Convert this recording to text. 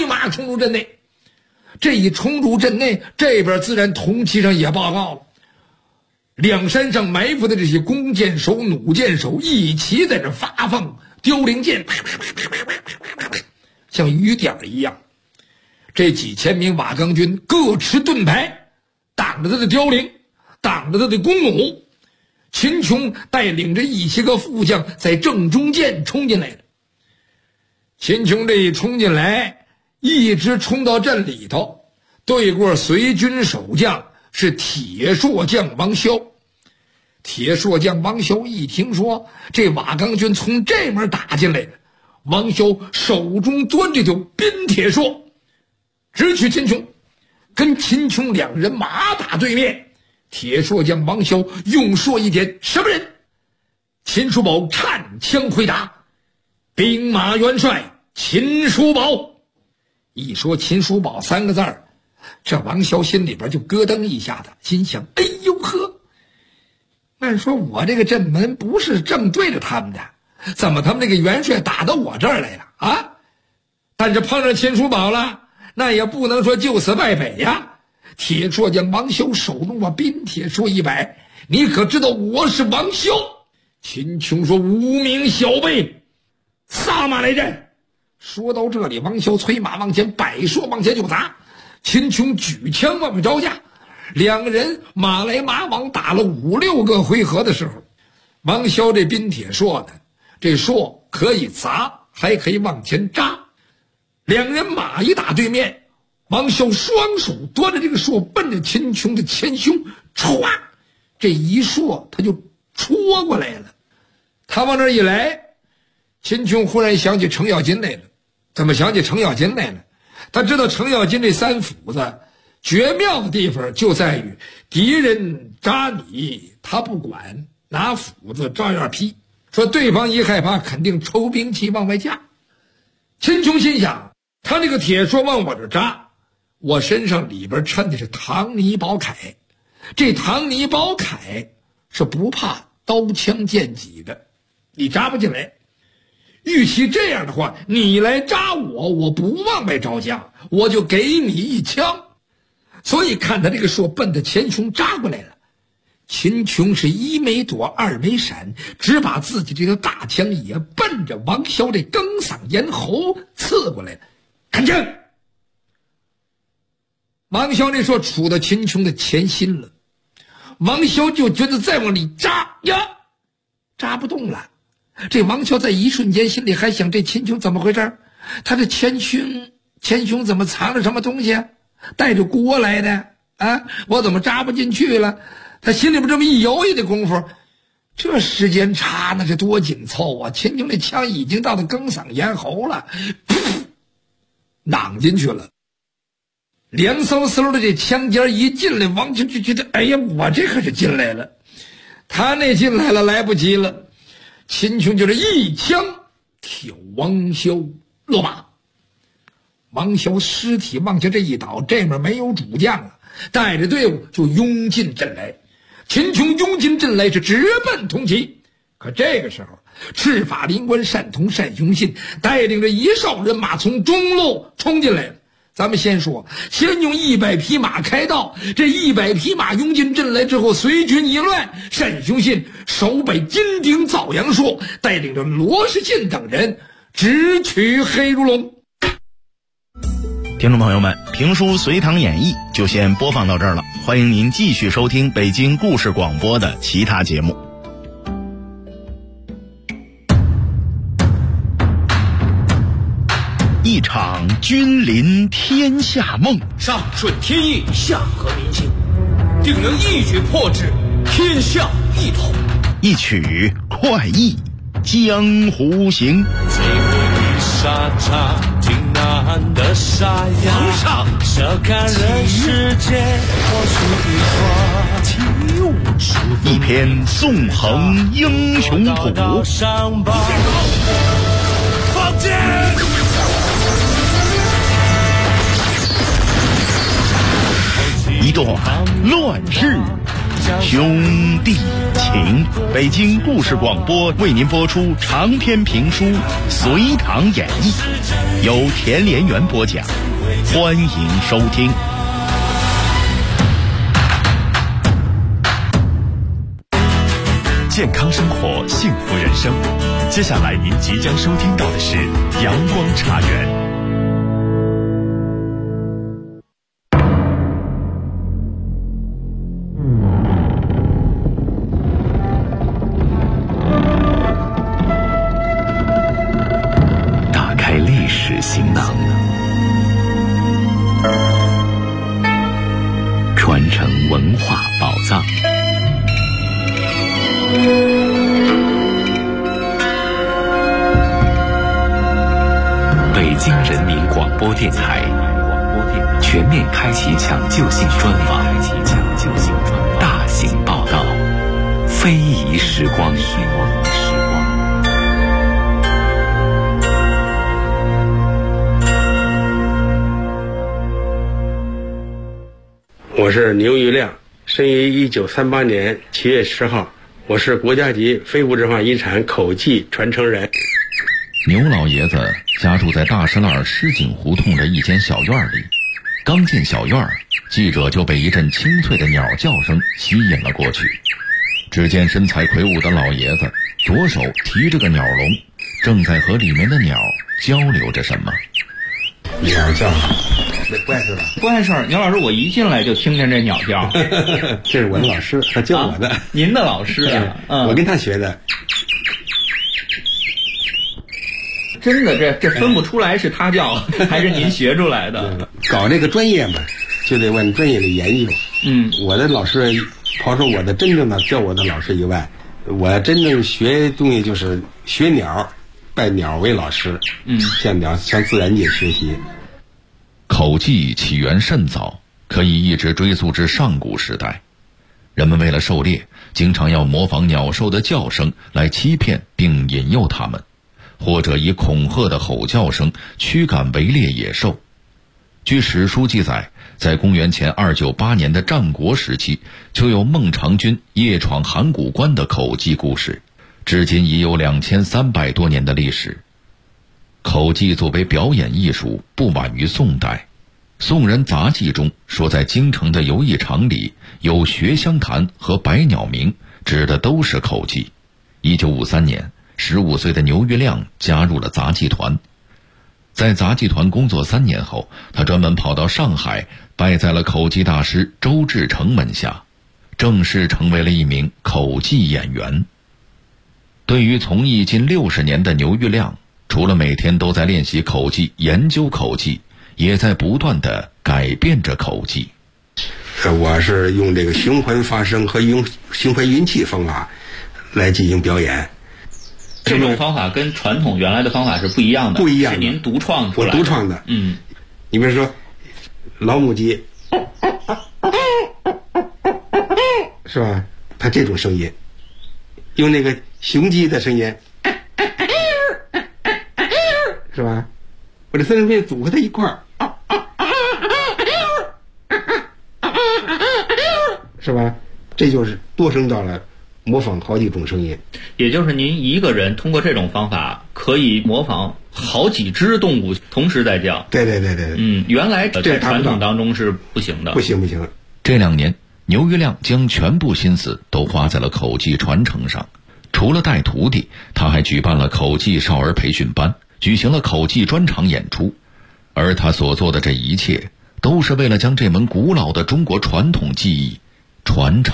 马冲入阵内。这一冲入阵内，这边自然铜旗上也报告了，两山上埋伏的这些弓箭手、弩箭手一齐在这发放凋零箭，像雨点一样。这几千名瓦岗军各持盾牌，挡着他的凋零，挡着他的弓弩。秦琼带领着一些个副将在正中间冲进来了。秦琼这一冲进来，一直冲到阵里头，对过随军守将是铁槊将王萧。铁槊将王萧一听说这瓦岗军从这门打进来了，王萧手中端着条冰铁槊，直取秦琼，跟秦琼两人马打对面。铁槊将王萧用槊一点，什么人？秦叔宝颤枪回答：兵马元帅秦叔宝。一说秦叔宝三个字儿，这王萧心里边就咯噔一下子，心想：哎呦呵，按说我这个阵门不是正对着他们的，怎么他们这个元帅打到我这儿来了啊？但是碰上秦叔宝了，那也不能说就此败北呀。铁槊将王萧手中把冰铁槊一摆：你可知道我是王萧？秦琼说：无名小辈，撒马来战。说到这里，王萧催马往前摆槊往前就砸，秦琼举枪往外招架，两个人马来马往打了5、6个回合的时候，王萧这冰铁槊呢，这槊可以砸，还可以往前扎。两人马一打对面，王萧双手端着这个槊奔着秦琼的前胸，歘，这一槊他就戳过来了。他往这一来，秦琼忽然想起程咬金来了。怎么想起程咬金来了？他知道程咬金这三斧子绝妙的地方就在于敌人扎你他不管，拿斧子照样劈，说对方一害怕肯定抽兵器往外架。秦琼心想，他这个铁槊往我这扎，我身上里边衬的是唐尼宝铠，这唐尼宝铠是不怕刀枪剑戟的，你扎不进来。与其这样的话，你来扎我，我不往外招架，我就给你一枪。所以看他这个槊奔着秦琼扎过来了，秦琼是一没躲二没闪，只把自己这个大枪也奔着王萧这梗嗓咽喉刺过来了。看枪！王萧这槊杵到秦琼的前心了，王萧就觉得再往里扎呀，扎不动了。这王萧在一瞬间心里还想，这秦琼怎么回事？他这前胸怎么藏着什么东西啊？带着锅来的啊？我怎么扎不进去了？他心里边这么一犹豫的功夫，这时间差那是多紧凑啊！秦琼这枪已经到了梗嗓咽喉了，攮进去了。凉飕飕的这枪尖一进来，王清就觉得，哎呀，我这可是进来了。他那进来了，来不及了。秦琼就是一枪挑王萧落马，王萧尸体往下这一倒，这面没有主将了，带着队伍就拥进阵来。秦琼拥进阵来是直奔铜旗，可这个时候，赤发灵官单同单雄信带领着一哨人马从中路冲进来了。咱们先说，先用100匹马开道，这100匹马拥进阵来之后，随军一乱，单雄信手摆金鼎枣阳槊，带领着罗士进等人直取黑如龙。 听众朋友们，评书《隋唐演义》就先播放到这儿了，欢迎您继续收听北京故事广播的其他节目。一场君临天下梦， 上顺天意，下合民心，定能一举破之，天下一统。 一曲快意江湖行。 最后一沙茶，挺难的沙哑。 皇上， 笑看人世间，或许一花。 一篇纵横英雄谱。 上报放箭。 一段乱世兄弟情。北京故事广播为您播出长篇评书《隋唐演义》，由田连元播讲，欢迎收听。 健康生活，幸福人生。接下来您即将收听到的是阳光茶园。打开历史行囊，传承文化宝藏。北京人民广播电台全面开启抢救性专访，大型报道，非遗时光。 我是牛玉亮，生于1938年7月10号，我是国家级非物质文化遗产口技传承人。 牛老爷子家住在大石栏石井胡同的一间小院里，刚进小院，记者就被一阵清脆的鸟叫声吸引了过去。只见身材魁梧的老爷子左手提着个鸟笼，正在和里面的鸟交流着什么。 鸟叫，不碍事吧？ 不碍事。牛老师，我一进来就听见这鸟叫。 这是我的老师，他教我的。 您的老师啊？ 我跟他学的。 真的，这分不出来是他教还是您学出来的。 搞这个专业嘛，就得往专业里研究。我的老师，刨出我的真正的教我的老师以外，我真正学东西就是学鸟，拜鸟为老师。向自然界学习。 口技起源甚早，可以一直追溯至上古时代。人们为了狩猎，经常要模仿鸟兽的叫声来欺骗并引诱它们，或者以恐吓的吼叫声驱赶围猎野兽。据史书记载，在公元前298年的战国时期，就有孟尝君夜闯函谷关的口技故事，至今已有2300多年的历史。口技作为表演艺术，不晚于宋代。宋人杂记中说，在京城的游艺场里有学香坛和百鸟鸣，指的都是口技。1953年，15岁的牛玉亮加入了杂技团。在杂技团工作3年后，他专门跑到上海，拜在了口技大师周志成门下，正式成为了一名口技演员。对于从艺近60年的牛玉亮，除了每天都在练习口技、研究口技，也在不断地改变着口技。 我是用这个循环发声和用循环运气方法来进行表演。 这种方法跟传统原来的方法是不一样的， 不一样的， 是您独创出来的。 我独创的。你比如说老母鸡，是吧？它这种声音，用那个雄鸡的声音，是吧？我这三声变组合在一块儿，是吧？这就是多声道了，模仿好几种声音。 也就是您一个人通过这种方法可以模仿好几只动物同时在叫。 对。 原来在传统当中是不行的。不行。 这2年，牛玉亮将全部心思都花在了口技传承上。除了带徒弟，他还举办了口技少儿培训班，举行了口技专场演出。而他所做的这一切，都是为了将这门古老的中国传统技艺传承